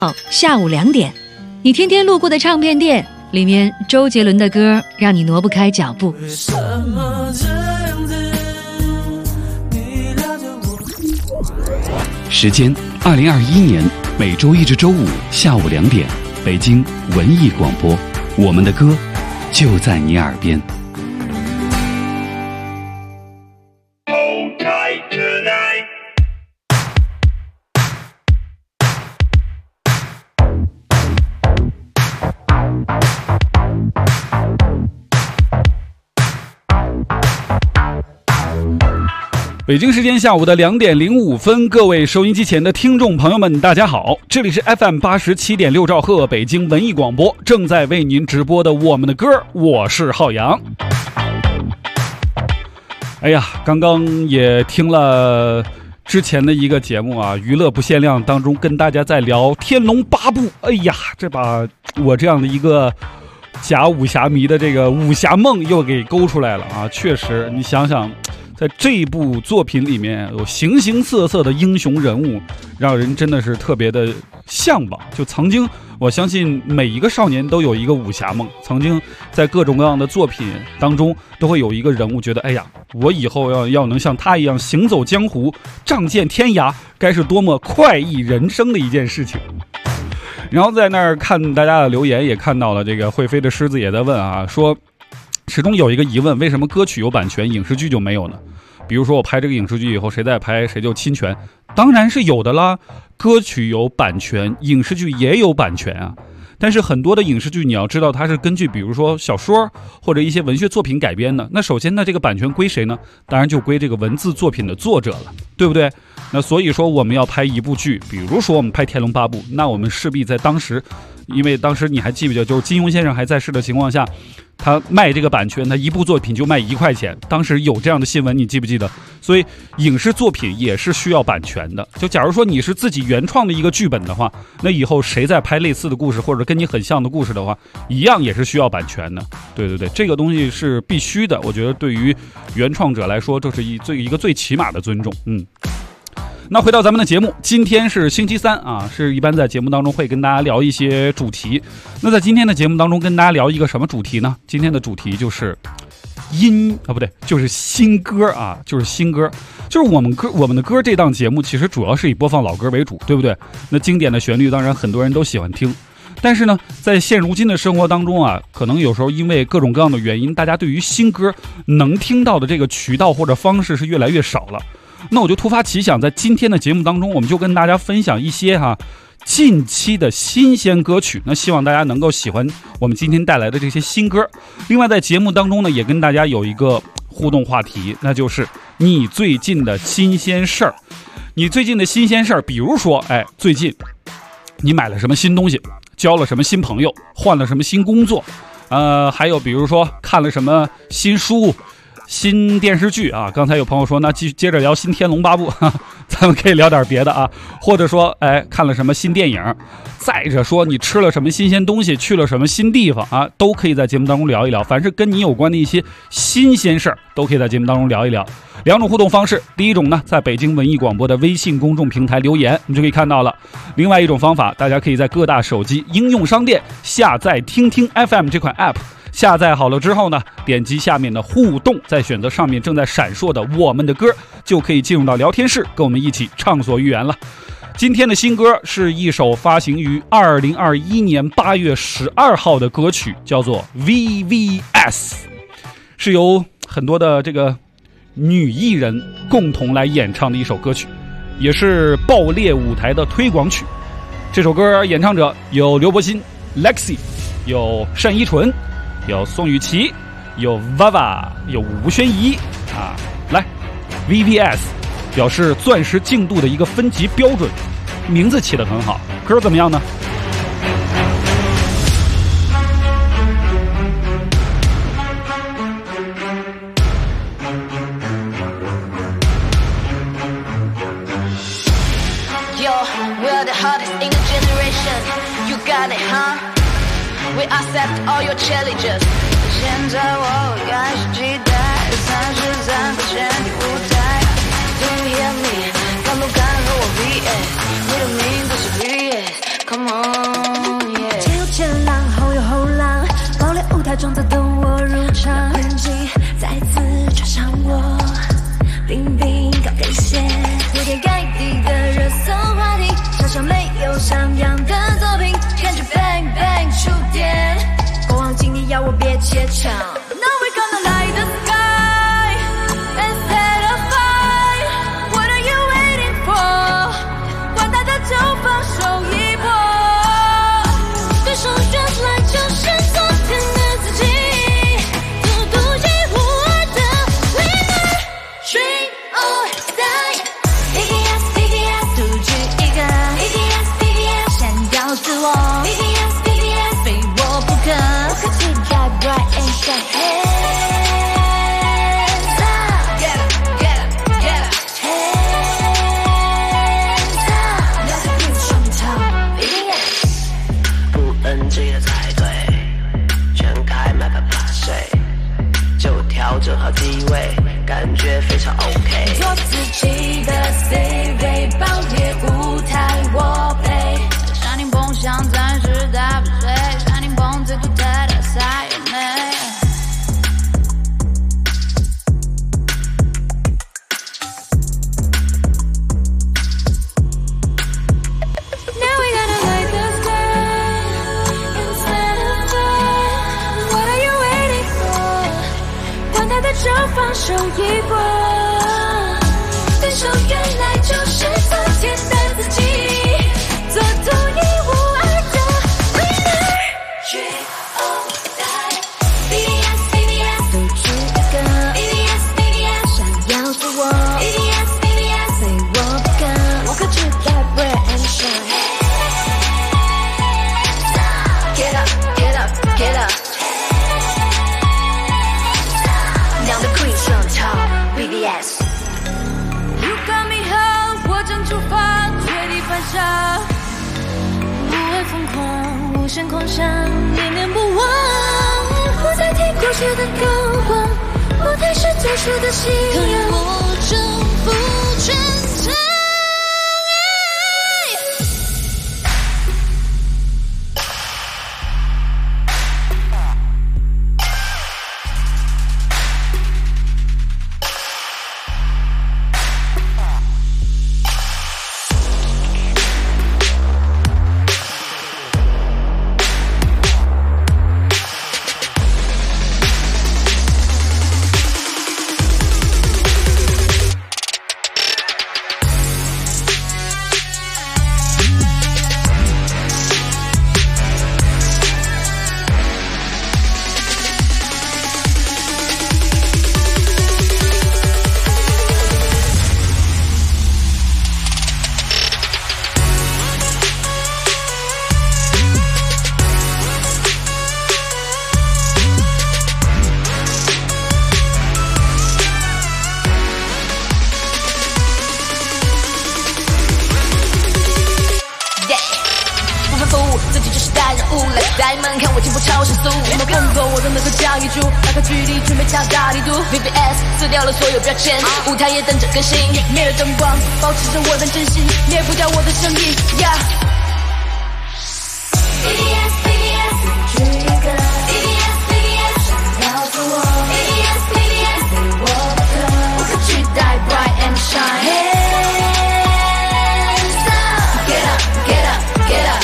下午2点，你天天路过的唱片店，里面周杰伦的歌让你挪不开脚步。 时间2021年每周一至周五下午2点，北京文艺广播，我们的歌就在你耳边。北京时间下午的2点05分，各位收音机前的听众朋友们，大家好，这里是 FM 87.6兆赫北京文艺广播，正在为您直播的我们的歌，我是浩洋。哎呀，刚刚也听了之前的一个节目啊，娱乐不限量当中跟大家在聊天龙八部，哎呀，这把我这样的一个假武侠迷的这个武侠梦又给勾出来了啊！确实，你想想，在这部作品里面有形形色色的英雄人物，让人真的是特别的向往。就曾经，我相信每一个少年都有一个武侠梦，曾经在各种各样的作品当中都会有一个人物觉得，哎呀，我以后要能像他一样行走江湖，仗剑天涯，该是多么快意人生的一件事情。然后在那儿看大家的留言，也看到了这个会飞的狮子也在问啊，说始终有一个疑问，为什么歌曲有版权，影视剧就没有呢？比如说我拍这个影视剧以后，谁再拍谁就侵权，当然是有的啦。歌曲有版权，影视剧也有版权啊。但是很多的影视剧你要知道它是根据比如说小说或者一些文学作品改编的，那首先呢这个版权归谁呢？当然就归这个文字作品的作者了，对不对？那所以说我们要拍一部剧，比如说我们拍《天龙八部》，那我们势必在当时，因为当时你还记不记得，就是金庸先生还在世的情况下，他卖这个版权，他一部作品就卖1块钱，当时有这样的新闻，你记不记得？所以影视作品也是需要版权的。就假如说你是自己原创的一个剧本的话，那以后谁在拍类似的故事或者跟你很像的故事的话，一样也是需要版权的。对对对，这个东西是必须的。我觉得对于原创者来说，这是一个最起码的尊重。那回到咱们的节目，今天是星期三啊，是一般在节目当中会跟大家聊一些主题。那在今天的节目当中跟大家聊一个什么主题呢？今天的主题就是就是新歌啊，就是新歌，就是我们的歌这档节目其实主要是以播放老歌为主，对不对？那经典的旋律当然很多人都喜欢听，但是呢，在现如今的生活当中啊，可能有时候因为各种各样的原因，大家对于新歌能听到的这个渠道或者方式是越来越少了。那我就突发奇想，在今天的节目当中，我们就跟大家分享一些近期的新鲜歌曲。那希望大家能够喜欢我们今天带来的这些新歌。另外在节目当中呢，也跟大家有一个互动话题，那就是你最近的新鲜事儿。你最近的新鲜事儿，比如说最近你买了什么新东西，交了什么新朋友，换了什么新工作，还有比如说看了什么新书、新电视剧啊。刚才有朋友说，那接着聊新天龙八部，咱们可以聊点别的啊，或者说看了什么新电影，再者说你吃了什么新鲜东西，去了什么新地方啊，都可以在节目当中聊一聊。凡是跟你有关的一些新鲜事儿，都可以在节目当中聊一聊。2种互动方式，第一种呢，在北京文艺广播的微信公众平台留言，你就可以看到了。另外一种方法，大家可以在各大手机应用商店下载听听 FM 这款 app，下载好了之后呢，点击下面的互动，再选择上面正在闪烁的我们的歌，就可以进入到聊天室，跟我们一起畅所欲言了。今天的新歌是一首发行于2021年8月12号的歌曲，叫做 VVS， 是由很多的这个女艺人共同来演唱的一首歌曲，也是爆裂舞台的推广曲。这首歌演唱者有刘柏辛、Lexi， 有单依纯，有宋雨琦，有 Vava， 有吴宣仪啊。来 VVS 表示钻石净度的一个分级标准，名字起得很好，歌怎么样呢 ？We're the hottest in the generation. You got it, huh? We accept all your challenges. 现在我开始期待33个全体舞台。Do you hear me? 敢不敢和我 VS？ 你的名字是 VS， Come on, yeah。 前有前浪，后有后浪，爆裂舞台中在等我入场，运气再次追上我，冰冰高跟鞋，铺天盖地的热搜话题，小小没有上扬的作品，感觉 bang bang 触电，过往经历要我别怯场。Now we gonna light the sky and set a fire. What are you waiting for? 管他的就放手一搏，对手原来就是昨天的自己，独一无二的 winner。Dream or die。 BTS BTS 独具一个 BTS BTS 闪耀自我 BTS BTS 非我不可，我可期待 bright and shine。 Hands up Get up, get up, get up。 Hands up 两个人双头 BTS。 不 NG 的才对，全开麦克怕睡，就调整好机位，感觉非常 OK。 做自己的 C 位，爆裂舞台我配。 山顶梦想暂时打不碎，山顶梦最独特的赛美。 Now we gotta light the sky and set a fire. What are you waiting for? 管他的就放手一搏，对手原来就是昨天的自己，做独一无二的 winner。 Dream or die。 BTS BTS 独具一个 BTS BTS 闪耀自我 BTS BTS 非我不可，我可期待 bright and shine。 Get up, get up, get up。 两个 queen 上场 BTS。 You got me high， 我正出发，绝地反杀，无畏疯狂，无限狂想，念念不忘。不再听过去的高光，不再是最初的信仰，我征服全场。 呆萌，看我进步超神速，有没有看过我的能够叫一注，打开距离准备敲大力度 VVS 撕掉了所有标签，舞台也等着更新，灭了灯光，保持着我的真心，灭不掉我的声音 BTS BTS 独具一个 BTS BTS 闪耀自我 BTS BTS 非我不可， 我可期待 bright and shine。 Hands up Get up, get up, get up。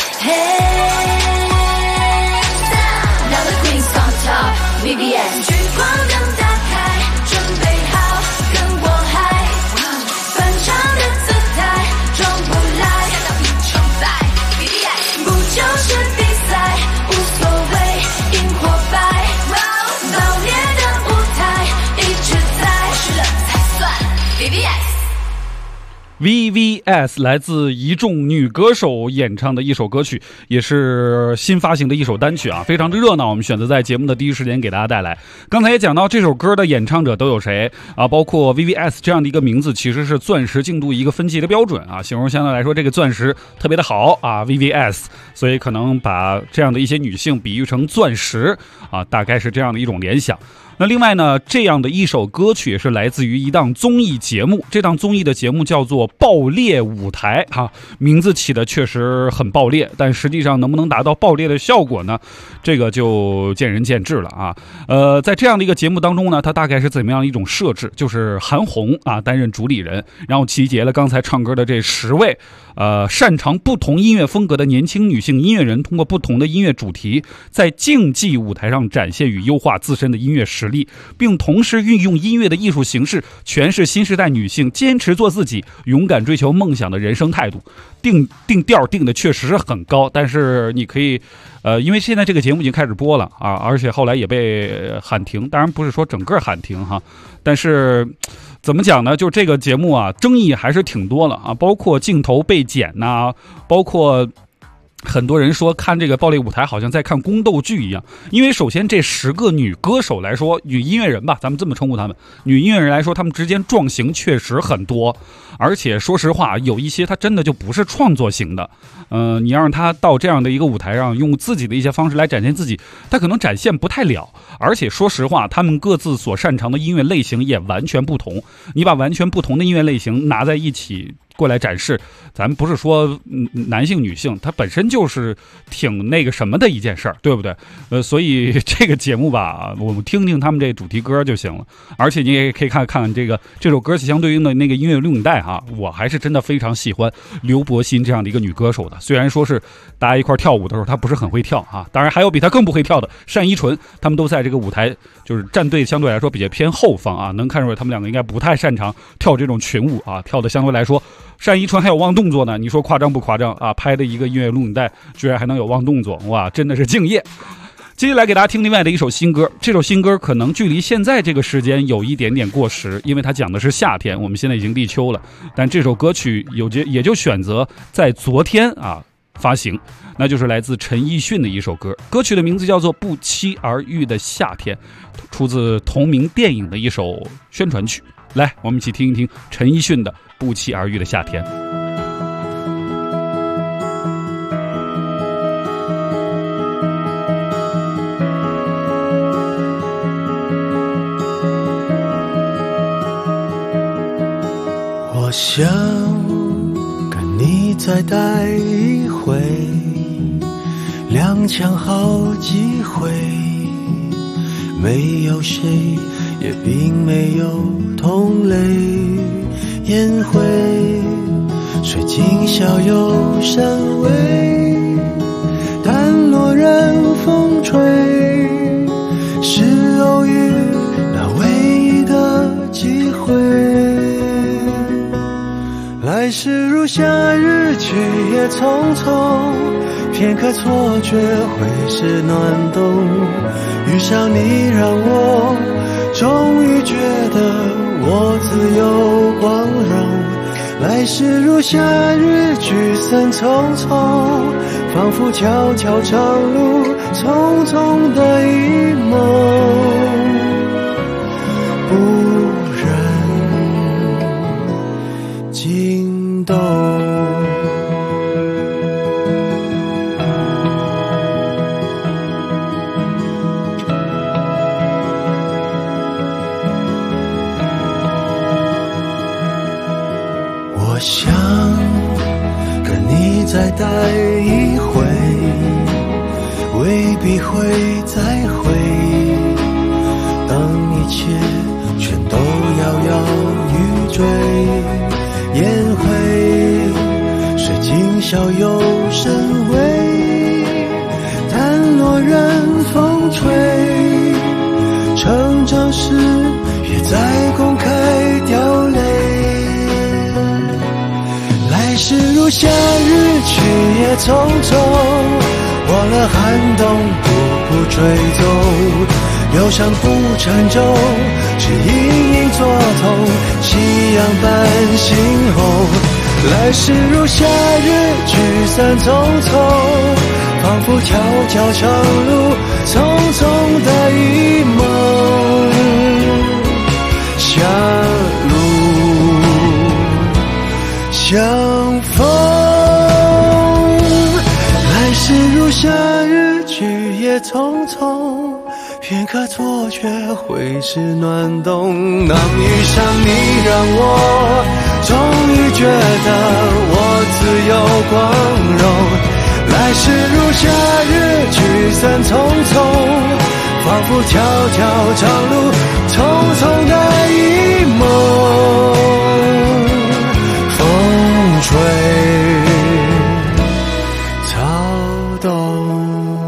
Hands up Now the queen's on top VVS。 聚光灯打开，准备好跟我嗨，翻唱的姿态装不来， 看到你冲在 VVS。 不就是比赛，无所谓赢或败，爆裂的舞台一直在， 输了才算 VVS。 VVS 来自一众女歌手演唱的一首歌曲，也是新发行的一首单曲啊，非常的热闹。我们选择在节目的第一时间给大家带来。刚才也讲到这首歌的演唱者都有谁啊？包括 VVS 这样的一个名字，其实是钻石进度一个分级的标准啊，形容相对来说这个钻石特别的好啊 ，VVS， 所以可能把这样的一些女性比喻成钻石啊，大概是这样的一种联想。 那另外呢，这样的一首歌曲也是来自于一档综艺节目，这档综艺的节目叫做《爆裂舞台》哈，名字起的确实很爆裂，但实际上能不能达到爆裂的效果呢？这个就见仁见智了啊。在这样的一个节目当中呢，它大概是怎么样一种设置？就是韩红啊担任主理人，然后集结了刚才唱歌的这10位擅长不同音乐风格的年轻女性音乐人，通过不同的音乐主题，在竞技舞台上展现与优化自身的音乐实力，并同时运用音乐的艺术形式诠释新时代女性坚持做自己、勇敢追求梦想的人生态度。定调定的确实是很高，但是你可以因为现在这个节目已经开始播了啊，而且后来也被喊停，当然不是说整个喊停哈，但是怎么讲呢？就这个节目啊，争议还是挺多了啊，包括镜头被剪呐，包括很多人说看这个爆裂舞台好像在看宫斗剧一样。因为首先这10个女歌手来说，女音乐人吧，咱们这么称呼她们，女音乐人来说，她们之间撞型确实很多，而且说实话，有一些她真的就不是创作型的。你要让她到这样的一个舞台上，用自己的一些方式来展现自己，她可能展现不太了。而且说实话，她们各自所擅长的音乐类型也完全不同。你把完全不同的音乐类型拿在一起过来展示，咱们不是说男性女性，它本身就是挺那个什么的一件事儿，对不对？所以这个节目吧，我们听听他们这主题歌就行了。而且你也可以看看这首歌相对应的那个音乐录影带哈，我还是真的非常喜欢刘柏辛这样的一个女歌手的。虽然说是大家一块跳舞的时候，她不是很会跳啊，当然还有比她更不会跳的单依纯，他们都在这个舞台就是站队相对来说比较偏后方啊，能看出来他们两个应该不太擅长跳这种群舞啊，跳的相对来说。单依纯还有忘动作呢，你说夸张不夸张啊？拍的一个音乐录影带居然还能有忘动作，哇，真的是敬业。接下来给大家听另外的一首新歌，这首新歌可能距离现在这个时间有一点点过时，因为它讲的是夏天，我们现在已经立秋了，但这首歌曲也就选择在昨天啊发行，那就是来自陈奕迅的一首歌，歌曲的名字叫做《不期而遇的夏天》，出自同名电影的一首宣传曲。来，我们一起听一听陈奕迅的《不期而遇的夏天》。 我想跟你再待一回，踉跄好几回，没有谁也并没有同类，宴会水晶小又深微，淡落任风吹，是偶遇那唯一的机会。来时如夏日，去也匆匆，片刻错觉会是暖冬。遇上你让我终于觉得我自由光荣。来时如夏日，聚散匆匆，仿佛悄悄长路，匆匆的一梦。不惊动，我想跟你再待一回，未必会再会，当一切全都摇摇欲坠，宴会水晶小又深微，淡落任风吹，成长时也在公开掉泪。来时如夏日，去也匆匆，忘了寒冬，不追踪，忧伤不沉重，只隐隐作痛，夕阳般猩红。来时如夏日，聚散匆匆，仿佛悄悄长路，匆匆的一梦。狭路相逢，来时如夏日，去也匆匆， 片刻错觉会是暖冬。当遇上你，让我终于觉得我自由光荣。来时如夏日，聚散匆匆，仿佛条条长路，匆匆的一梦。风吹草动。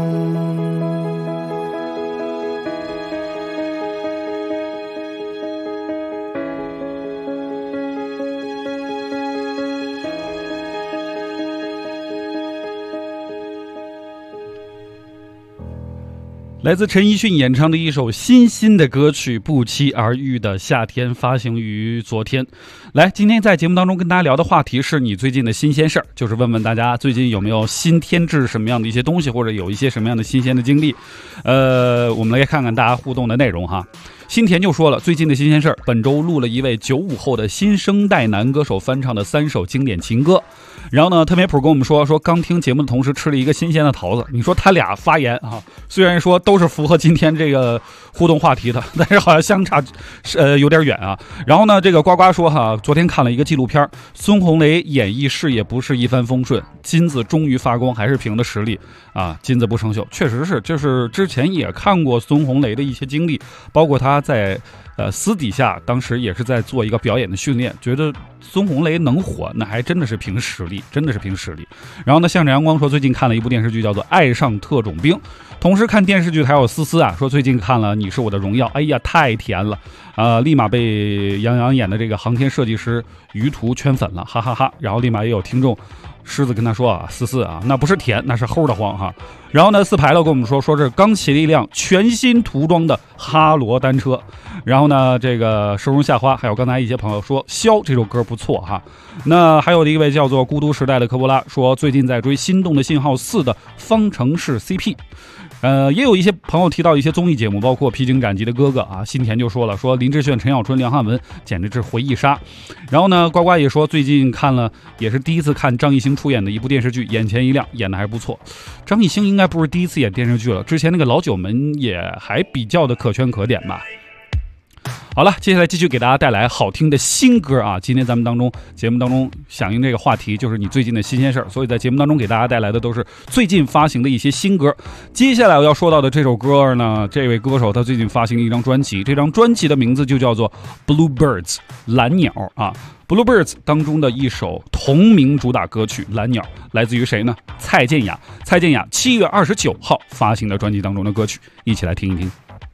来自陈奕迅演唱的一首新的歌曲《不期而遇的夏天》，发行于昨天。来，今天在节目当中跟大家聊的话题是你最近的新鲜事儿，就是问问大家最近有没有新添置什么样的一些东西，或者有一些什么样的新鲜的经历。我们来看看大家互动的内容哈。新田就说了，最近的新鲜事儿，本周录了一位95后的新生代男歌手翻唱的3首经典情歌。然后呢，特别普跟我们说刚听节目的同时吃了一个新鲜的桃子。你说他俩发言啊，虽然说都是符合今天这个互动话题的，但是好像相差有点远啊。然后呢，这个呱呱说哈，昨天看了一个纪录片，孙红雷演艺事业不是一帆风顺，金子终于发光还是凭的实力啊，金子不生锈，确实是，就是之前也看过孙红雷的一些经历，包括他在私底下当时也是在做一个表演的训练，觉得孙红雷能火那还真的是凭实力，真的是凭实力。然后呢，向着阳光说最近看了一部电视剧叫做《爱上特种兵》，同时看电视剧还有思思啊说最近看了《你是我的荣耀》，哎呀太甜了立马被杨洋演的这个航天设计师于途圈粉了，哈哈哈。然后立马也有听众狮子跟他说啊，思思啊，那不是甜，那是齁的慌哈。然后呢，四排了跟我们说这是刚骑了一辆全新涂装的哈罗单车。然后呢，这个收容夏花，还有刚才一些朋友说萧这首歌不错哈。那还有的一位叫做孤独时代的科波拉说最近在追心动的信号4的方程式 CP。也有一些朋友提到一些综艺节目，包括披荆斩棘的哥哥啊，新田就说了，说林志炫、陈小春、梁汉文简直是回忆杀。然后呢，呱呱也说最近看了，也是第一次看张艺兴出演的一部电视剧，眼前一亮，演的还不错。张艺兴应该不是第一次演电视剧了，之前那个老九门也还比较的可圈可点吧。好了，接下来继续给大家带来好听的新歌啊！今天咱们节目当中响应这个话题，就是你最近的新鲜事儿，所以在节目当中给大家带来的都是最近发行的一些新歌。接下来我要说到的这首歌呢，这位歌手他最近发行了一张专辑，这张专辑的名字就叫做 Bluebirds 蓝鸟啊。Bluebirds 当中的一首同名主打歌曲《蓝鸟》来自于谁呢？蔡健雅。蔡健雅7月29号发行的专辑当中的歌曲，一起来听一听。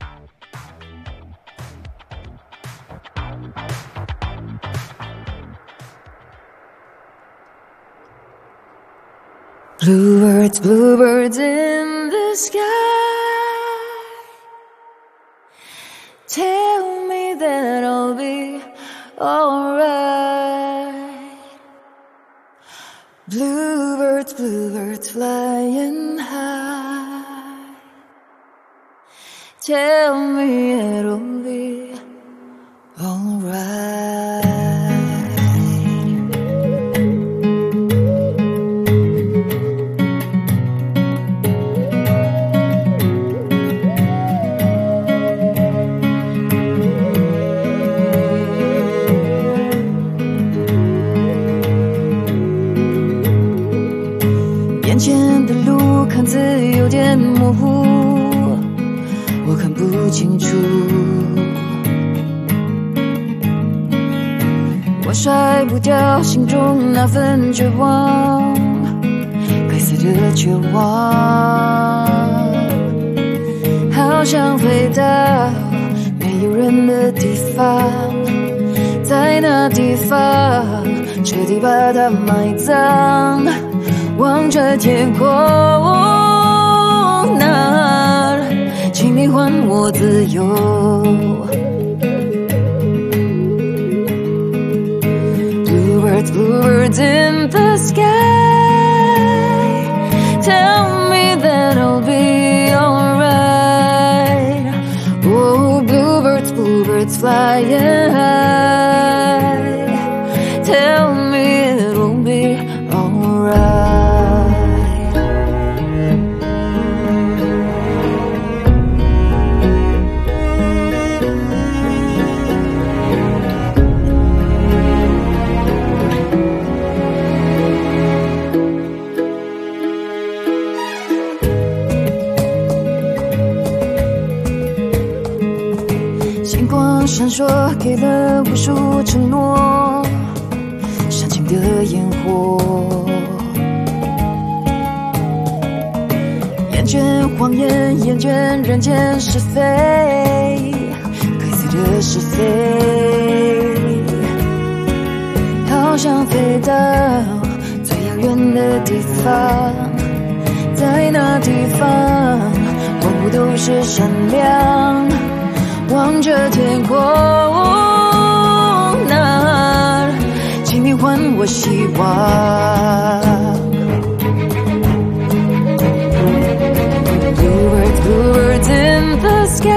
Bluebirds, bluebirds in the sky, tell me that I'll be alright. Bluebirds, bluebirds flying high, tell me it'll be alright.眼前的路看似有点模糊，我看不清楚，我甩不掉心中那份绝望，该死的绝望，好想飞到没有人的地方，在那地方彻底把它埋葬，望着天空那儿，请你还我自由。Bluebirds, bluebirds in the sky, tell me that I'll be alright. Oh, bluebirds, bluebirds flying high, tell me it'll be alright. 光闪烁，给了无数承诺，煽情的烟火。厌倦谎言，厌倦人间是非，该死的是非。好想飞到最遥远的地方，在那地方，万物都是闪亮。望着天空，那请你还我希望。Bluebirds, bluebirds in the sky,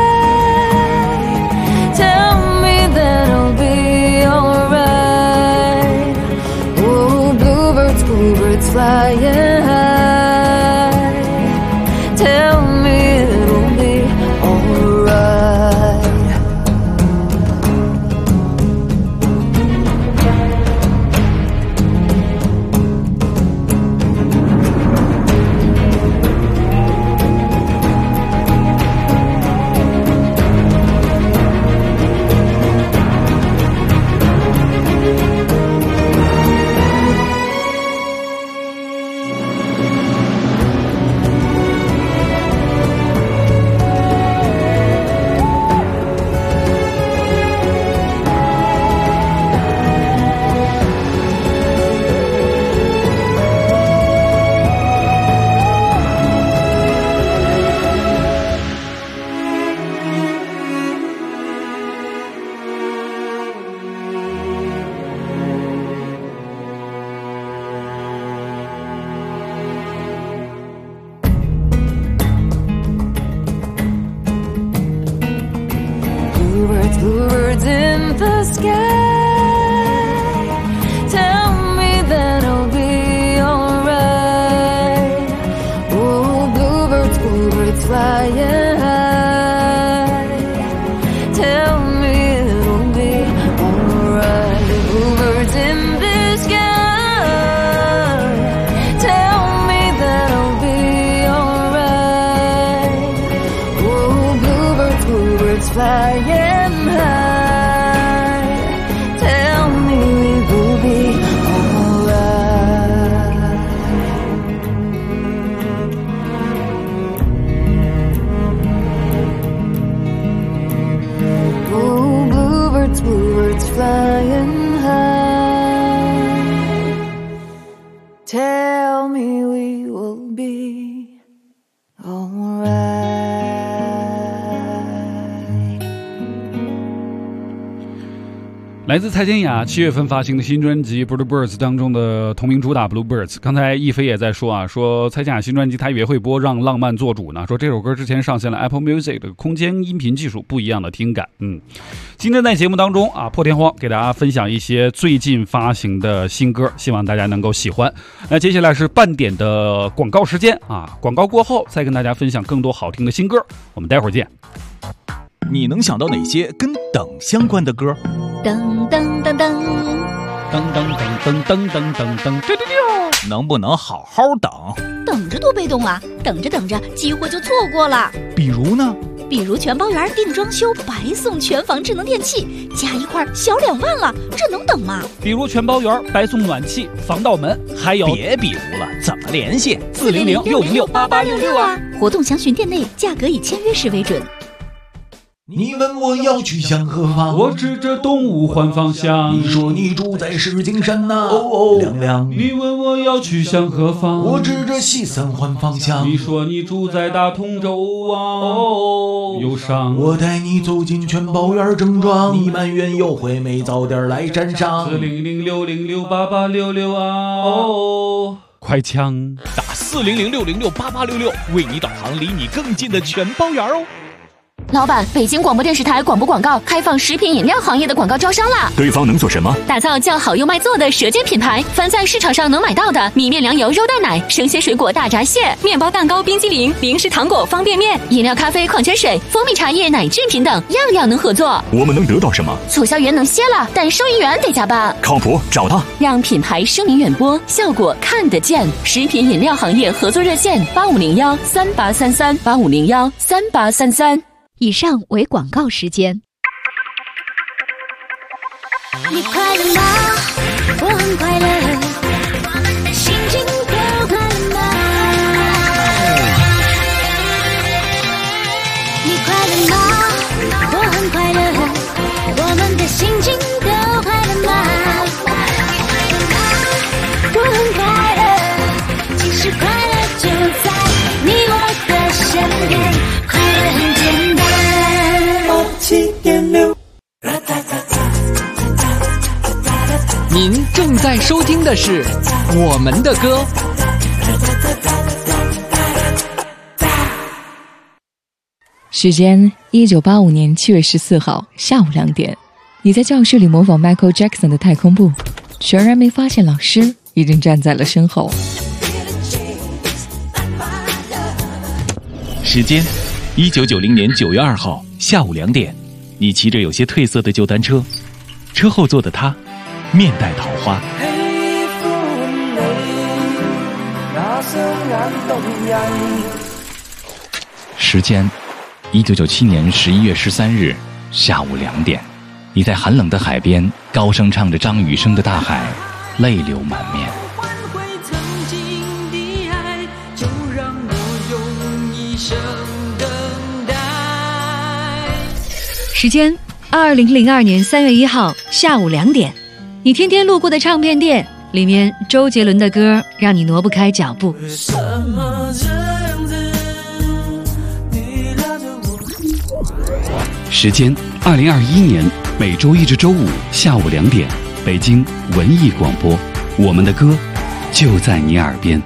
tell me that I'll be alright. Oh, bluebirds, bluebirds flying high, tell me it'll be alright. Bluebirds in the sky, tell me that I'll be alright. Oh, bluebirds, bluebirds flying high, tell me it'll be alright. Bluebirds in the sky, tell me that I'll be alright. Oh, bluebirds, bluebirds flying flying high, tell me we will be alright. 来自蔡健雅7月份发行的新专辑《Bluebirds》当中的同名主打《Bluebirds》。刚才一飞也在说啊，说蔡健雅新专辑他以为会播《让浪漫做主》呢，说这首歌之前上线了 Apple Music 的空间音频技术，不一样的听感。今天在节目当中啊，破天荒给大家分享一些最近发行的新歌，希望大家能够喜欢。那接下来是半点的广告时间啊，广告过后再跟大家分享更多好听的新歌，我们待会儿见。 你能想到哪些跟等相关的歌？ 噔噔噔噔噔噔噔噔噔噔噔，对， 能不能好好等？ 等着多被动啊！等着等着，机会就错过了。 比如呢？ 比如全包圆定装修，白送全房智能电器，加一块小2万了，这能等吗？ 比如全包圆白送暖气、防盗门，还有别比如了，怎么联系 400-606-8866啊！活动详询店内，价格以签约时为准。 你问我要去向何方， 我指着东吴换方向。 你说你住在石景山呐，亮亮。 你问我要去向何方， 我指着西三环方向。 你说你住在大同州啊，忧伤。 我带你走进全包园正装，你埋怨优惠没早点来沾上。 400-606-8866啊，快枪打400-606-8866，为你导航离你更近的全包园哦。 老板，北京广播电视台广播广告开放食品饮料行业的广告招商啦！ 对方能做什么？ 打造叫好又卖座的舌尖品牌，凡在市场上能买到的米面粮油肉蛋奶、生鲜水果大闸蟹、面包蛋糕、冰激凌、零食糖果、方便面、饮料、咖啡、矿泉水、蜂蜜茶叶、奶制品等，样样能合作。 我们能得到什么？ 促销员能歇了，但收银员得加班。 靠谱，找他， 让品牌声名远播，效果看得见。食品饮料行业合作热线8501-3833 8501-3833。以上为广告时间。 你快乐吗？我很快乐，心情都快乐吗？你快乐吗？我很快乐，我们的心情都快乐吗？我很快乐，其实快乐就在你我的身边，快乐很简单。7.6 您正在收听的是我们的歌。 时间1985年7月14号下午2点，你在教室里模仿 Michael Jackson 的太空步，全然没发现老师已经站在了身后。 时间1990年9月2号下午2点，你骑着有些褪色的旧单车，车后座的他面带桃花。时间1997年11月13日下午2点，你在寒冷的海边高声唱着张雨生的《大海》，泪流满面。 时间2002年3月1号下午2点，你天天路过的唱片店，里面周杰伦的歌让你挪不开脚步。 时间2021年每周一至周五下午2点，北京文艺广播，我们的歌就在你耳边。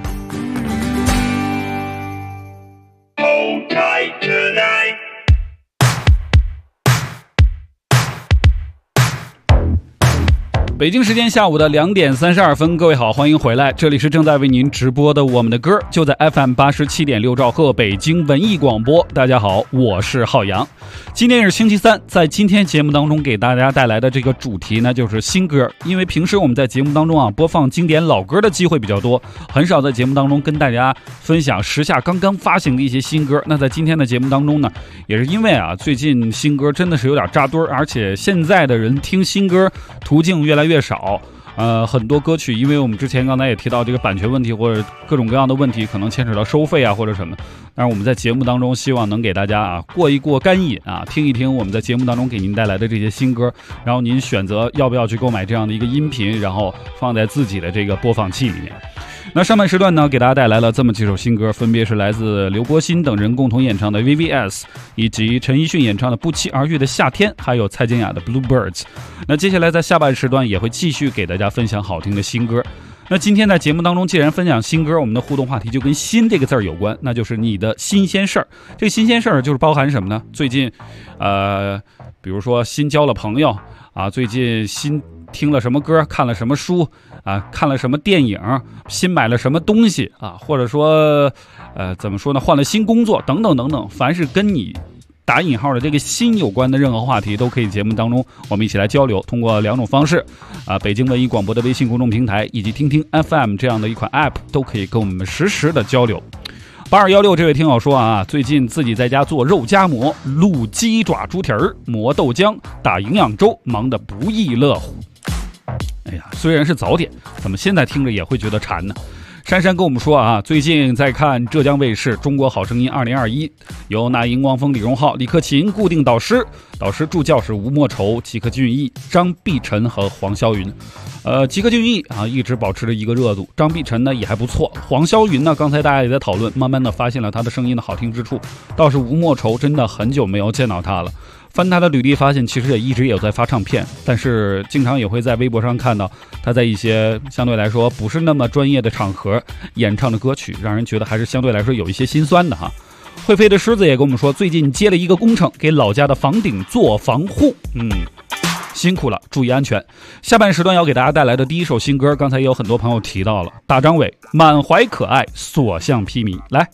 北京时间下午的2点32分，各位好，欢迎回来，这里是正在为您直播的我们的歌，就在 FM 87.6兆赫北京文艺广播。大家好，我是浩洋。今天是星期三，在今天节目当中给大家带来的这个主题呢，就是新歌。因为平时我们在节目当中播放经典老歌的机会比较多，很少在节目当中跟大家分享时下刚刚发行的一些新歌。那在今天的节目当中呢，也是因为最近新歌真的是有点扎堆儿，而且现在的人听新歌途径越来越少。很多歌曲，因为我们之前刚才也提到这个版权问题或者各种各样的问题，可能牵扯到收费或者什么。但是我们在节目当中希望能给大家过一过干瘾听一听我们在节目当中给您带来的这些新歌，然后您选择要不要去购买这样的一个音频，然后放在自己的这个播放器里面。那上半时段呢，给大家带来了这么几首新歌，分别是来自刘柏辛等人共同演唱的 VVS， 以及陈奕迅演唱的不期而遇的夏天，还有蔡健雅的 Bluebirds。 那接下来在下半时段也会继续给大家分享好听的新歌。那今天在节目当中既然分享新歌，我们的互动话题就跟新这个字有关，那就是你的新鲜事儿。这个新鲜事儿就是包含什么呢？最近比如说新交了朋友最近新听了什么歌，看了什么书看了什么电影，新买了什么东西或者说怎么说呢，换了新工作等等等等，凡是跟你打引号的这个新有关的任何话题，都可以节目当中我们一起来交流。通过2种方式北京文艺广播的微信公众平台以及听听 FM 这样的一款 App， 都可以跟我们实时的交流。8216这位听友说最近自己在家做肉夹馍，卤鸡爪猪蹄儿，磨豆浆，打营养粥，忙得不亦乐乎。哎呀，虽然是早点，怎么现在听着也会觉得馋呢？珊珊跟我们说最近在看浙江卫视《中国好声音2021》，由那英、汪峰、李荣浩、李克勤固定导师助教是吴莫愁、吉克隽逸、张碧晨和黄霄云。吉克隽逸一直保持着一个热度，张碧晨呢也还不错，黄霄云呢刚才大家也在讨论，慢慢的发现了他的声音的好听之处。倒是吴莫愁真的很久没有见到他了，翻他的履历发现其实也一直有在发唱片，但是经常也会在微博上看到他在一些相对来说不是那么专业的场合演唱的歌曲，让人觉得还是相对来说有一些心酸的会飞的狮子也跟我们说，最近接了一个工程，给老家的房顶做防护，辛苦了，注意安全。下半时段要给大家带来的第一首新歌，刚才也有很多朋友提到了，大张伟满怀可爱，所向披靡，来。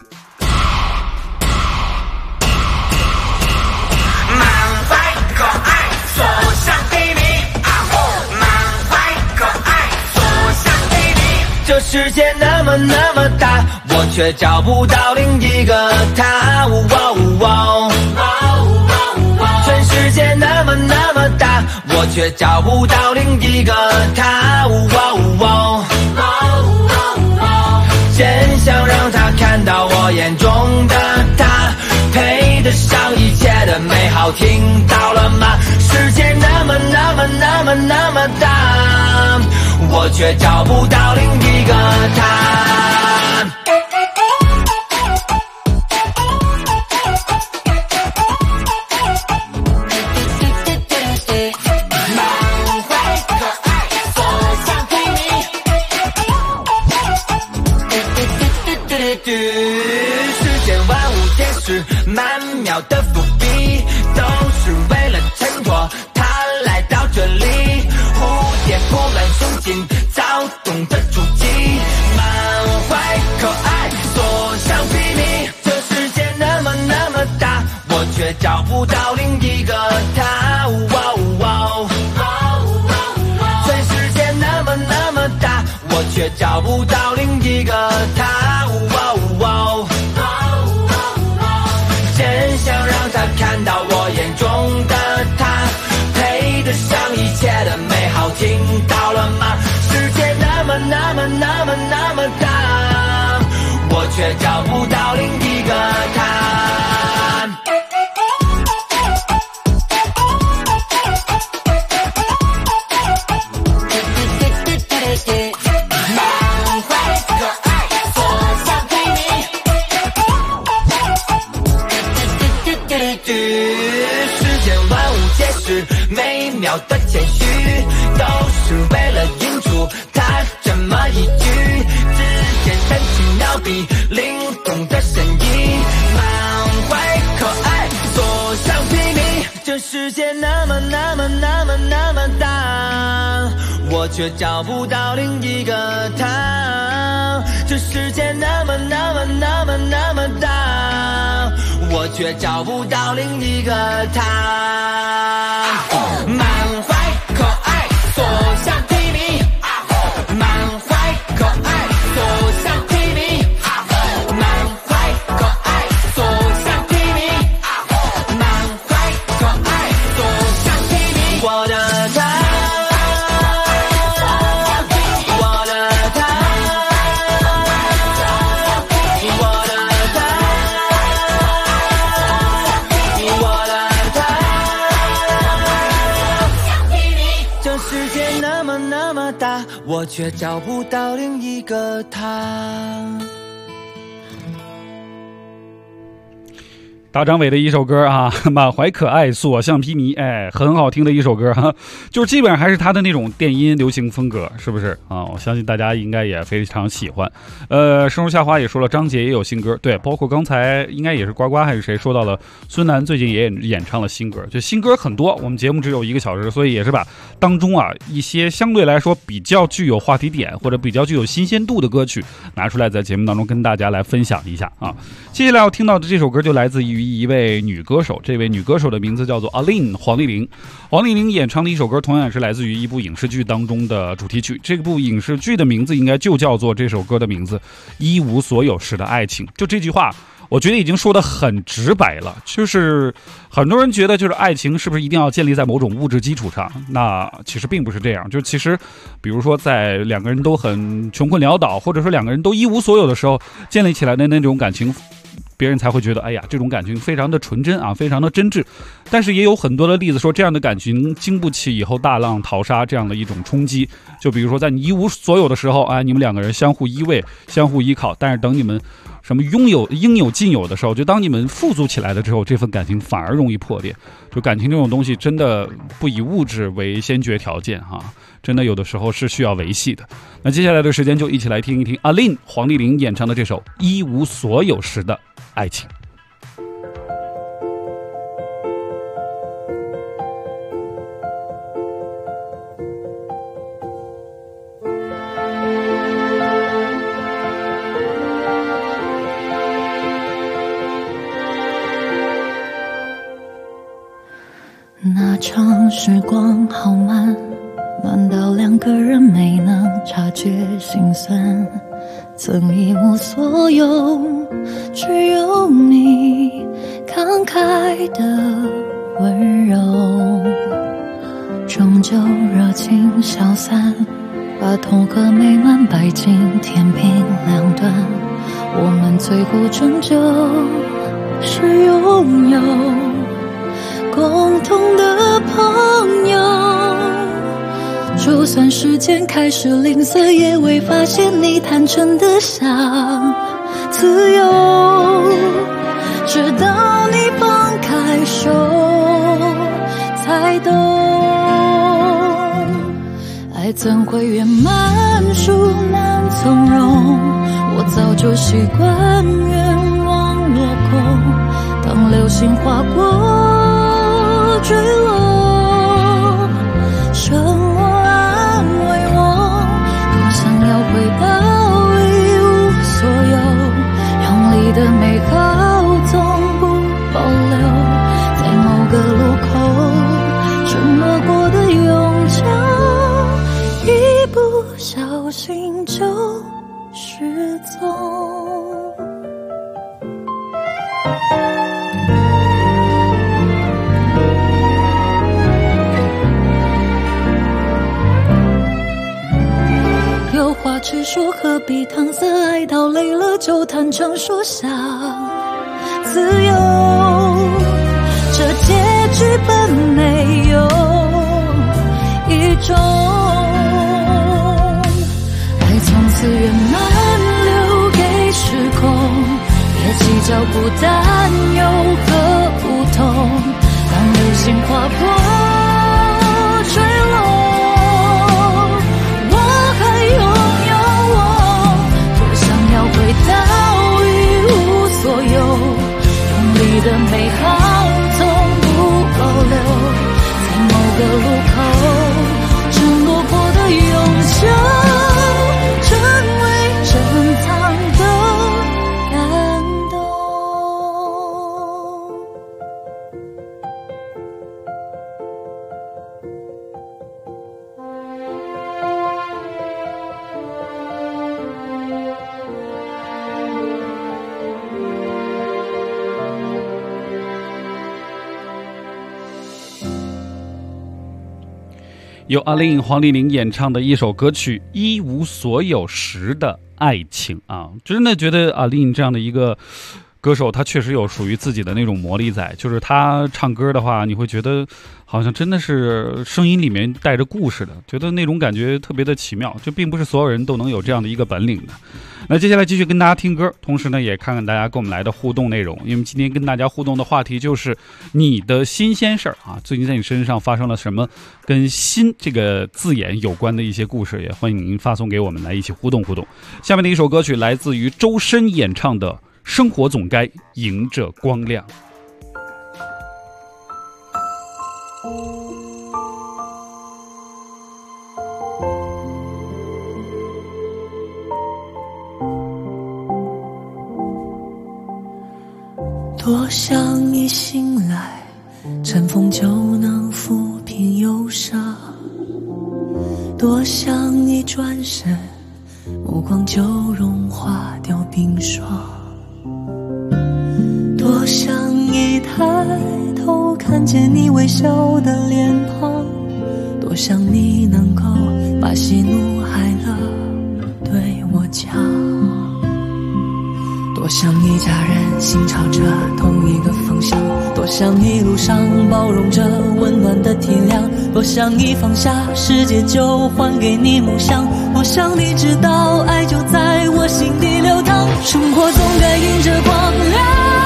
这世界那么那么大，我却找不到另一个他。全世界那么那么大，我我却找不到另一个他。真想让他看到我眼中的他，配得上一切的美好，听到了吗？世界那么大，我却找不到另一个他。世间万物皆是曼妙的伏笔，都是为了衬托他来到这里。蝴蝶布满胸襟，躁动的触及，满怀可爱，所向披靡。这世界那么大，我却找不到另一个他。全世界那么大，我却找不到另一个他。真想让他看到我眼中的他，配得上一切的美好，听到了吗？世界那么大，我却找不到另一个他。美妙的谦虚，都是为了引出他这么一句，之间真情妙笔，灵动的神意，满怀可爱，所向披靡。这世界那么大，我却找不到另一个他。这世界那么大，我却找不到另一个他。满怀可爱，所向披靡，满怀可爱，所向披靡，满怀可爱，所向披靡，满怀可爱，所向披靡。我的他，我的他，我的他，我的他。这世界那么大，我却找不到另一个他。 大张伟的一首歌啊，满怀可爱，所向披靡，哎，很好听的一首歌哈，就是基本上还是他的那种电音流行风格，是不是啊？我相信大家应该也非常喜欢。生如夏花也说了，张杰也有新歌，对，包括刚才应该也是呱呱还是谁说到了，孙楠最近也演唱了新歌，就新歌很多。我们节目只有1个小时，所以也是把当中啊一些相对来说比较具有话题点或者比较具有新鲜度的歌曲拿出来，在节目当中跟大家来分享一下啊。接下来要听到的这首歌就来自于一位女歌手，这位女歌手的名字叫做 Aline 黄丽玲。黄丽玲演唱的一首歌同样也是来自于一部影视剧当中的主题曲，这部影视剧的名字应该就叫做这首歌的名字，一无所有时的爱情。就这句话我觉得已经说得很直白了，就是很多人觉得就是爱情是不是一定要建立在某种物质基础上，那其实并不是这样。就其实比如说在两个人都很穷困潦倒，或者说两个人都一无所有的时候建立起来的那种感情，别人才会觉得哎呀，这种感情非常的纯真啊，非常的真挚。但是也有很多的例子说，这样的感情经不起以后大浪淘沙这样的一种冲击。就比如说在你一无所有的时候，你们两个人相互依偎，相互依靠，但是等你们什么应有尽有的时候，就当你们富足起来了之后，这份感情反而容易破裂。就感情这种东西真的不以物质为先决条件哈，真的有的时候是需要维系的。那接下来的时间就一起来听一听Aline黄丽玲演唱的这首一无所有时的爱情。 那场时光好慢，慢到两个人没能察觉心酸，曾一无所有，只有你慷慨的温柔。终就热情消散，把头壳美满摆进天平两端。我们最后终究是拥有共同的朋友，就算时间开始吝啬，也未发现你坦诚的像自由，直到你放开手才懂，爱怎会圆满殊难从容，我早就习惯愿望落空，当流星划过坠落，什么安慰我，多想要回到一无所有，用力的美好从不保留，在某个路口沉默过的永久，一不小心就失踪。有话直说，何必搪塞，爱到累了就坦诚说想自由，这结局本没有一种，爱从此圆满留给时空，别计较孤单忧和不同，当流星划过坠落，我还拥有我，多想要回到一无所有，用力的美好从不保留，在某个路口沉默过的永久，成为珍藏的感动。 由阿令黄丽玲演唱的一首歌曲《一无所有时的爱情》啊，真的觉得阿令这样的一个歌手，他确实有属于自己的那种魔力在，就是他唱歌的话，你会觉得好像真的是声音里面带着故事的，觉得那种感觉特别的奇妙，就并不是所有人都能有这样的一个本领的。那接下来继续跟大家听歌，同时呢也看看大家跟我们来的互动内容，因为今天跟大家互动的话题就是你的新鲜事儿啊，最近在你身上发生了什么跟新这个字眼有关的一些故事，也欢迎您发送给我们来一起互动互动。下面的一首歌曲来自于周深演唱的《生活总该迎着光亮》。 多想一醒来，晨风就能抚平忧伤，多想一转身，目光就融化掉冰霜，多想一抬头看见你微笑的脸庞，多想你能够把喜怒哀乐对我讲，多想一家人心朝着同一个方向，多想一路上包容着温暖的体谅，多想一放下世界就还给你梦想，多想你知道爱就在我心底流淌，生活总该迎着光亮，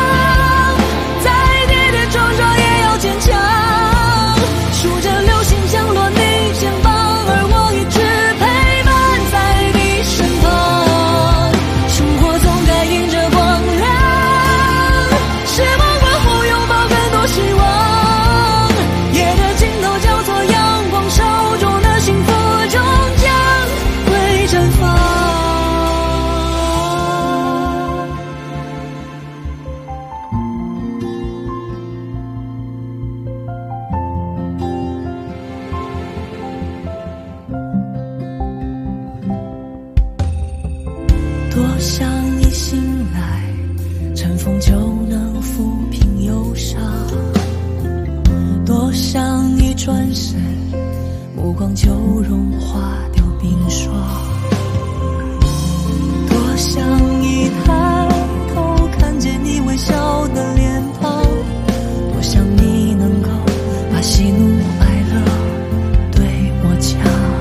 再跌跌撞撞也要坚强，数着流星降落你肩膀，而我一直陪伴在你身旁，生活总该迎着光亮，失望过后拥抱更多希望，夜的尽头交错阳光，手中的幸福终将会绽放。多想一醒来，晨风就能抚平忧伤，多想一转身，目想就融化掉冰霜。多想一抬头看见你微笑的脸庞，多想你能够把喜怒哀乐对我讲，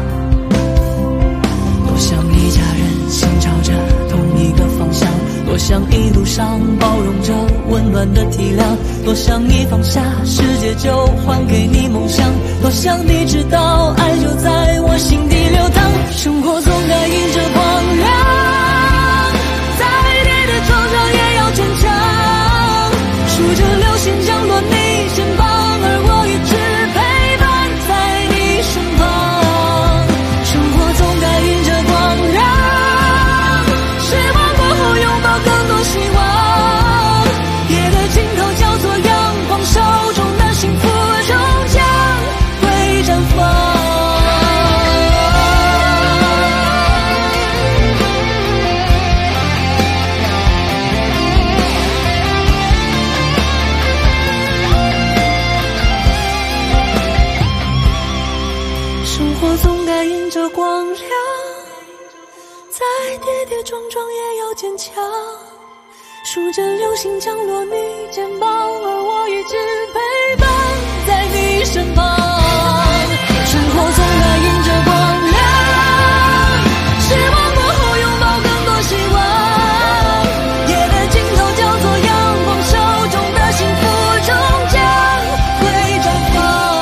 多想一家人心朝着同一个方向，多想一路上包容着温暖的体谅，多想一放下世界就还给你梦想，多想你知道爱就在我心底流淌。生活总该迎着光亮，再跌跌撞撞也要坚强，数着流星降落你肩膀，而我一直陪伴在你身旁。生活总该迎着光亮，失望过后拥抱更多希望，夜的尽头叫做阳光，手中的幸福终将会绽放。生活总该迎着光亮，再跌跌撞撞也要坚强，数着流星降落你肩膀，而我一直陪伴在你身旁。生活总该迎着光亮，失望过后拥抱更多希望，夜的尽头叫做阳光，手中的幸福终将会绽放。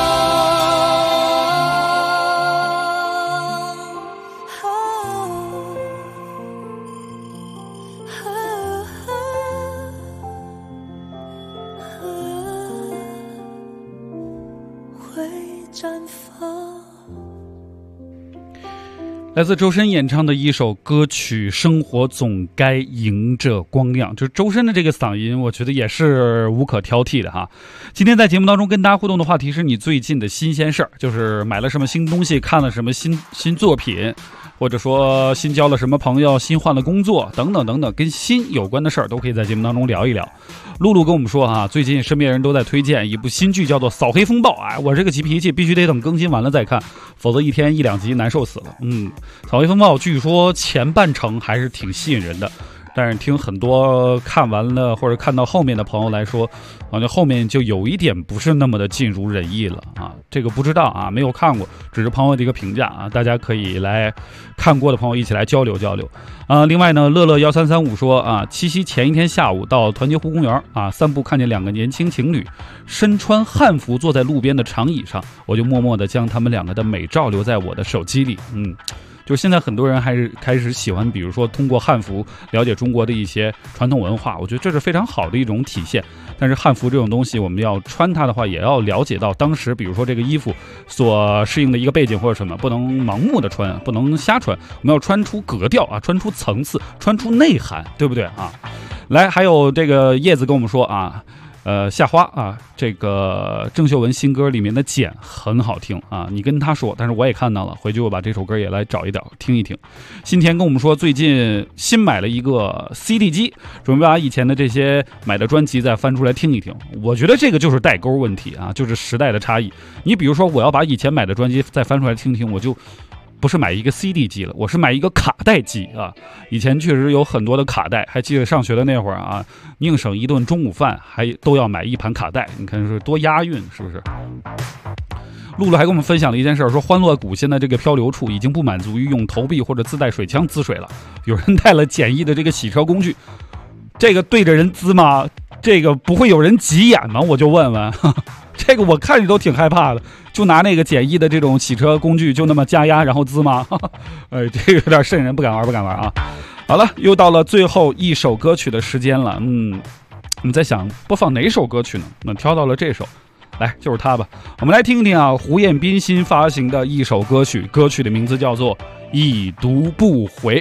来自周深演唱的一首歌曲《生活总该迎着光亮》，就是周深的这个嗓音，我觉得也是无可挑剔的哈。今天在节目当中跟大家互动的话题是你最近的新鲜事儿，就是买了什么新东西，看了什么新作品，或者说新交了什么朋友，新换了工作等等等等，跟新有关的事儿都可以在节目当中聊一聊。露露跟我们说啊，最近身边人都在推荐一部新剧，叫做《扫黑风暴》。哎，我这个急脾气必须得等更新完了再看，否则一天1-2集难受死了。扫黑风暴据说前半程还是挺吸引人的，但是听很多看完了或者看到后面的朋友来说，好像后面就有一点不是那么的尽如人意了啊。这个不知道啊，没有看过，只是朋友的一个评价啊，大家可以来看过的朋友一起来交流交流啊。另外呢，乐乐1335说啊，七夕前一天下午到团结湖公园啊散步，看见2个年轻情侣身穿汉服坐在路边的长椅上，我就默默地将他们2个的美照留在我的手机里。就是现在很多人还是开始喜欢，比如说通过汉服了解中国的一些传统文化，我觉得这是非常好的一种体现。但是汉服这种东西，我们要穿它的话，也要了解到当时比如说这个衣服所适应的一个背景或者什么，不能盲目的穿，不能瞎穿，我们要穿出格调啊，穿出层次，穿出内涵，对不对啊？来，还有这个叶子跟我们说啊，夏花啊，这个郑秀文新歌里面的茧很好听啊，你跟他说，但是我也看到了，回去我把这首歌也来找一找听一听。新田跟我们说，最近新买了一个 CD 机，准备把以前的这些买的专辑再翻出来听一听。我觉得这个就是代沟问题啊，就是时代的差异。你比如说，我要把以前买的专辑再翻出来听听，我就不是买一个 CD 机了，我是买一个卡带机啊！以前确实有很多的卡带，还记得上学的那会儿啊，宁省一顿中午饭还都要买一盘卡带，你看是多押韵，是不是？露露还跟我们分享了一件事，说欢乐谷现在这个漂流处已经不满足于用投币或者自带水枪滋水了，有人带了简易的这个洗车工具，这个对着人滋吗？这个不会有人急眼吗？我就问问，这个我看着都挺害怕的，就拿那个简易的这种洗车工具就那么加压然后滋吗？这个有点瘆人，不敢玩啊。好了，又到了最后一首歌曲的时间了，我们在想播放哪首歌曲呢？那挑到了这首，来，就是它吧。我们来听一听啊，胡彦斌新发行的一首歌曲，歌曲的名字叫做《已读不回》。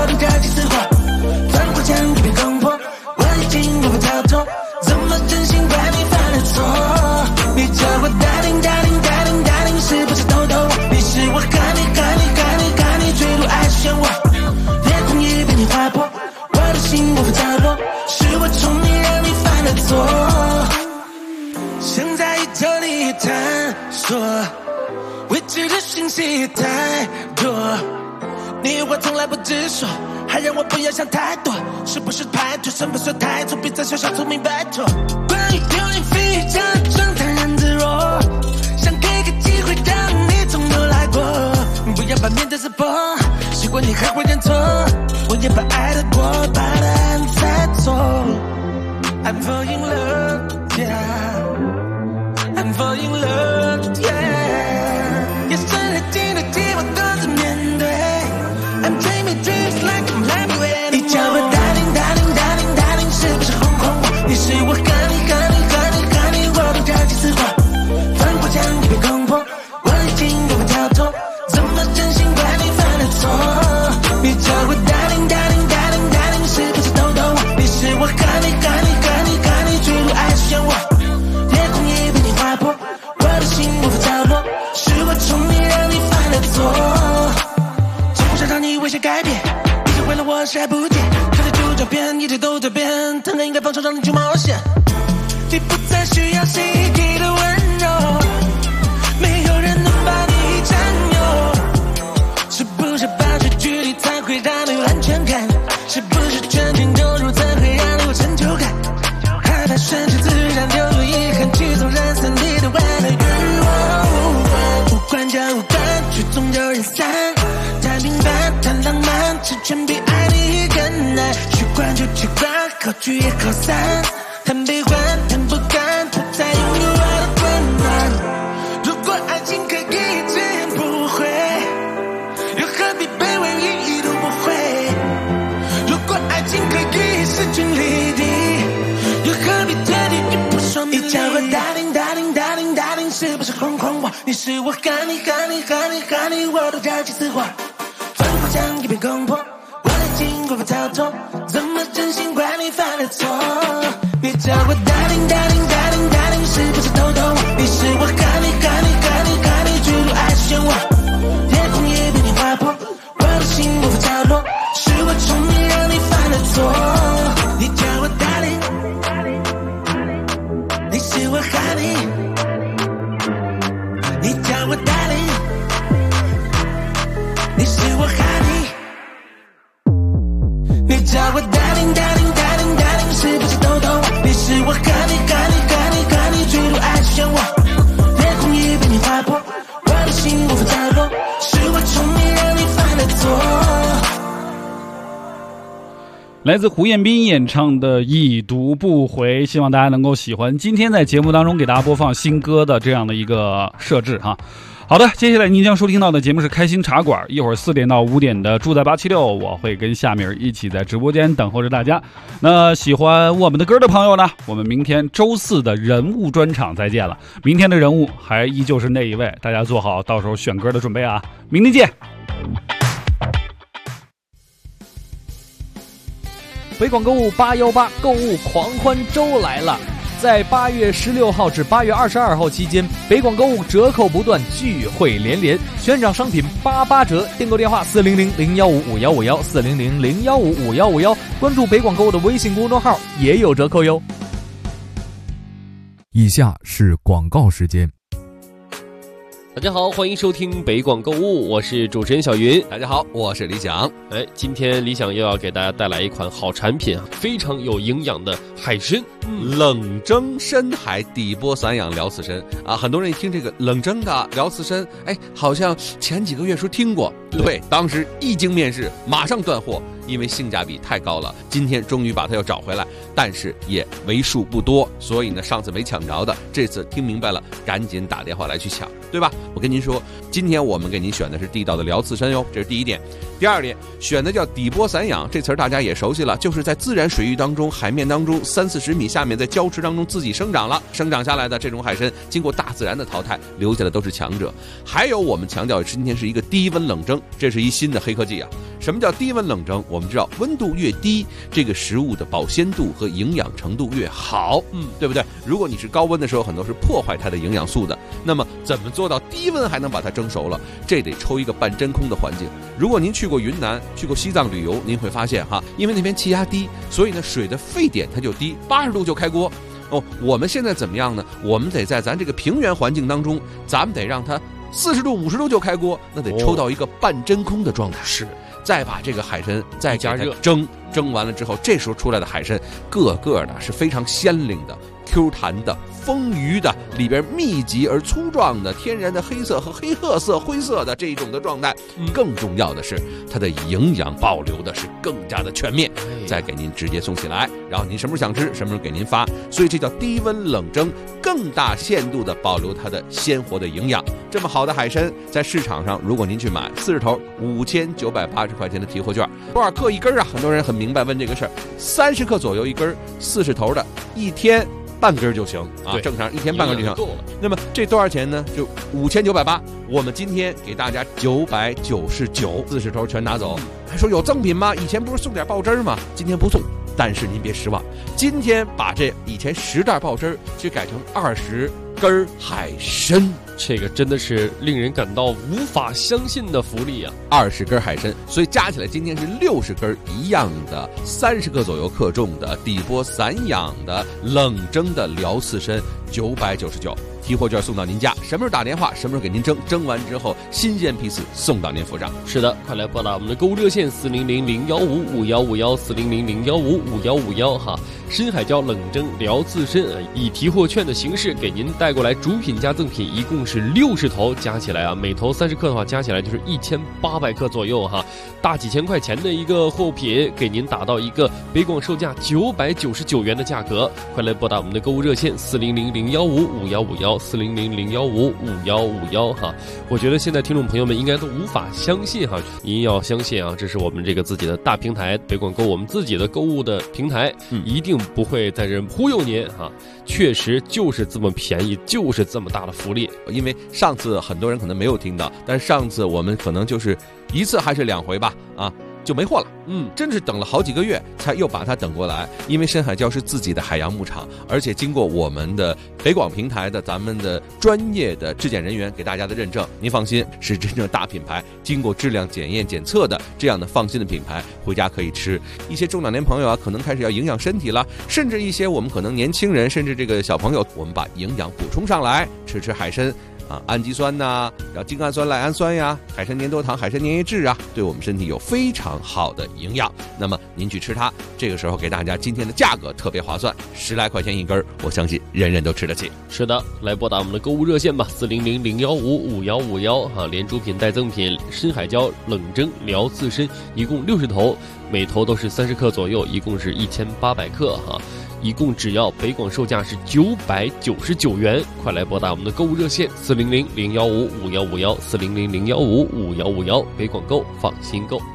怎么真心西太多，你话从来不直说，还让我不要想太多，是不是拍拖？什么时候太错？别再小小聪明拜托。关于丢脸非常正坦然自若，想给个机会让你从头来过，不要把面子撕破，习惯你还会认错，我也把爱的过，把答案猜错。I'm falling in love, yeah. I'm falling in love, yeah. 夜深人静的寂寞独自面对。I'm dreaming dreams like I'm happy. 你叫我 darling darling darling darling， 是不是哄我？你是我 honey honey honey honey， 我都着急死活。翻过墙你别攻破，我已经不会跳脱，怎么真心怪你犯了错？你叫我 darling darling darling darling， 是不是逗逗我？你是我 honey honey honey honey， 坠入爱是漩涡，夜空也被你划破，我的心无法着落，是我聪明让你犯了错。从小让你微笑改变，你只为了我视而不见，看着主角片一切都在变，摊开应该放手让你去冒险。你不再需要细腻的温柔，没有人能把你占有，是不是保持距离才会让你有安全感？是不是全情投入才会让你有成就感？害怕顺其自然留有遗憾，去纵燃散你的完美欲望，无关就无关，曲终就人散，太平凡太浪漫，成全比爱你更难，习惯就习惯，好聚也好散，谈悲欢谈不甘，不再拥有我的温暖。如果爱情可以这样不会，又何必卑微一度不会？如果爱情可以势均力敌，又何必特地一步双面？你叫我 darling darling darling darling， 是不是哄我？你是我 honey honey honey honey， 我都着急死活。翻过墙一片攻破，我已经无法逃脱，怎么真心怪你犯了错？你叫我 darling darling darling darling， 是不是逗逗我？你是我 honey honey honey honey， 坠入爱是漩涡，夜空也被你划破，我的心无法着落，是我聪明让你犯了错。你叫我 darling， 你是我 honey， 你叫我 darling， 你是我 honey， 你叫我 darling darling darling darling， 是不是逗逗我？你是我 honey honey honey honey， 坠入爱是漩涡，夜空也被你划破，我的心无法着落，是我聪明让你犯了错。 来自胡彦斌演唱的《已读不回》，希望大家能够喜欢今天在节目当中给大家播放新歌的这样的一个设置哈。好的，接下来您将收听到的节目是开心茶馆，一会儿4点到5点的住在876，我会跟夏米儿一起在直播间等候着大家。那喜欢我们的歌的朋友呢，我们明天周4的人物专场再见了。明天的人物还依旧是那一位，大家做好到时候选歌的准备啊，明天见。 北广购物818购物狂欢周来了！在8月16号至8月22号期间，北广购物折扣不断，聚会连连，悬赏商品88折。订购电话400-015-5151，400-015-5151，关注北广购物的微信公众号也有折扣哟。 以下是广告时间。 大家好，欢迎收听北广购物，我是主持人小云。 大家好，我是李想。 今天李想又要给大家带来一款好产品，非常有营养的海参， 冷蒸深海底波散养辽刺参啊！很多人一听这个冷蒸的辽刺参，好像前几个月说听过，对，当时一经面世，马上断货，因为性价比太高了。今天终于把它又找回来，但是也为数不多，所以呢，上次没抢着的，这次听明白了，赶紧打电话来去抢，对吧？我跟您说，今天我们给您选的是地道的辽刺参哟，这是第一点。第二点，选的叫底波散养，这词儿大家也熟悉了，就是在自然水域当中、海面当中30-40米下面，在礁池当中自己生长下来的这种海参，经过大自然的淘汰，留下的都是强者。还有我们强调今天是一个低温冷蒸，这是一新的黑科技啊！什么叫低温冷蒸？我们知道温度越低，这个食物的保鲜度和营养程度越好，对不对？如果你是高温的时候，很多是破坏它的营养素的。那么怎么做到低温还能把它蒸熟了？这得抽一个半真空的环境。如果您去过云南、去过西藏旅游，您会发现哈，因为那边气压低，所以呢水的沸点它就低，80度就开锅。我们现在怎么样呢？我们得在咱这个平原环境当中，咱们得让它 40度、50度就开锅，那得抽到一个半真空的状态。 是， 再把这个海参再加热蒸完了之后，这时候出来的海参个个的是非常鲜灵的、Q 弹的、丰腴的，里边密集而粗壮的天然的黑色和黑褐色、灰色的这一种的状态。更重要的是，它的营养保留的是更加的全面，再给您直接送起来，然后您什么时候想吃，什么时候给您发。所以这叫低温冷蒸，更大限度的保留它的鲜活的营养。这么好的海参，在市场上如果您去买40头5980块钱的提货券，多少克一根啊？很多人很明白问这个事儿，30克左右一根，40头的，一天半根就行啊，正常一天半根就行。那么这多少钱呢？就5980，我们今天给大家999，40头全拿走。还说有赠品吗？以前不是送点爆汁吗？今天不送，但是您别失望，今天把这以前10袋爆汁去改成20根海参。 这个真的是令人感到无法相信的福利啊 ！20根海参，所以加起来今天是60根一样的，30克左右克重的底波散养的冷蒸的辽刺参，999。提货券送到您家，什么时候打电话，什么时候给您蒸，蒸完之后新鲜批次送到您府上。 是的，快来拨打我们的购物热线400-015-5151，400-015-5151哈。深海椒冷蒸辽刺参以提货券的形式给您带过来，主品加赠品一共是60头，加起来啊，每头30克的话，加起来就是1800克左右哈，大几千块钱的一个货品，给您打到一个北广售价999元的价格。快来拨打我们的购物热线400-015-5151，400-015-5151哈。我觉得现在听众朋友们应该都无法相信哈，您要相信啊，这是我们这个自己的大平台北广购，我们自己的购物的平台，一定不会在这忽悠您哈，确实就是这么便宜，就是这么大的福利。 因为上次很多人可能没有听到，但是上次我们可能就是1次还是2回吧啊，就没货了。真是等了好几个月才又把它等过来。因为深海礁是自己的海洋牧场，而且经过我们的北广平台的咱们的专业的质检人员给大家的认证，您放心，是真正大品牌，经过质量检验检测的这样的放心的品牌，回家可以吃。一些中老年朋友啊，可能开始要营养身体了，甚至一些我们可能年轻人，甚至这个小朋友，我们把营养补充上来，吃海参啊，氨基酸呐，然后精氨酸、赖氨酸呀，海参粘多糖、海参粘液质啊，对我们身体有非常好的营养。那么您去吃它，这个时候给大家今天的价格特别划算，10来块钱一根，我相信人人都吃得起。 是的，来拨打我们的购物热线吧，400-015-5151哈，连主品带赠品，深海礁冷蒸辽刺参一共60头，每头都是30克左右，一共是1800克哈。一共只要北广售价是999元，快来拨打我们的购物热线400-015-5151，400-015-5151，北广购放心购。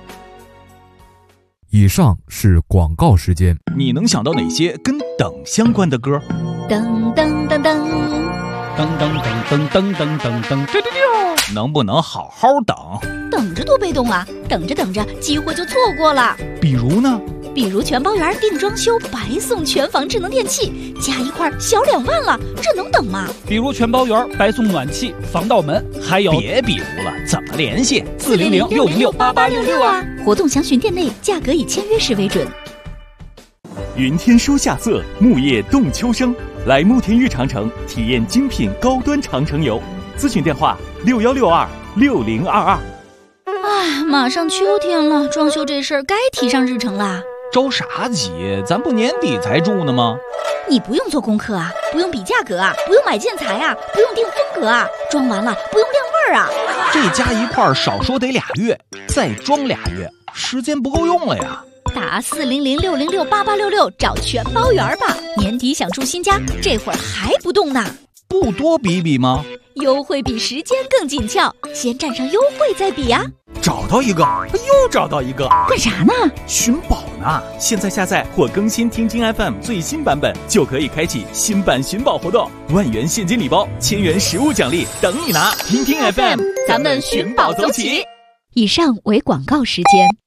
以上是广告时间。 你能想到哪些跟等相关的歌？ 噔噔噔噔噔噔噔噔噔噔噔噔， 能不能好好等？ 等着多被动啊！等着等着，机会就错过了。 比如呢？ 比如全包圆定装修，白送全房智能电器，加一块小2万了，这能等吗？ 比如全包圆白送暖气、防盗门，还有别比如了，怎么联系 ？400-606-8866啊！活动详询店内，价格以签约时为准。 云天书夏色，木叶动秋声，来慕田峪长城体验精品高端长城游。咨询电话6162-6022。 哎，马上秋天了，装修这事儿该提上日程啦。 着啥急？咱不年底才住呢吗？ 你不用做功课啊，不用比价格啊，不用买建材啊，不用定风格啊，装完了不用晾味儿啊。 这加一块少说得2月，再装2月，时间不够用了呀。 打400-606-8866找全包圆吧，年底想住新家，这会儿还不动呢？ 不多比比吗？ 优惠比时间更紧俏，先占上优惠再比呀。 找到一个，又找到一个， 干啥呢？ 寻宝呢！现在下载或更新听听 FM 最新版本，就可以开启新版寻宝活动，1万元现金礼包，1000元实物奖励等你拿！听听 FM， 咱们寻宝走起。以上为广告时间。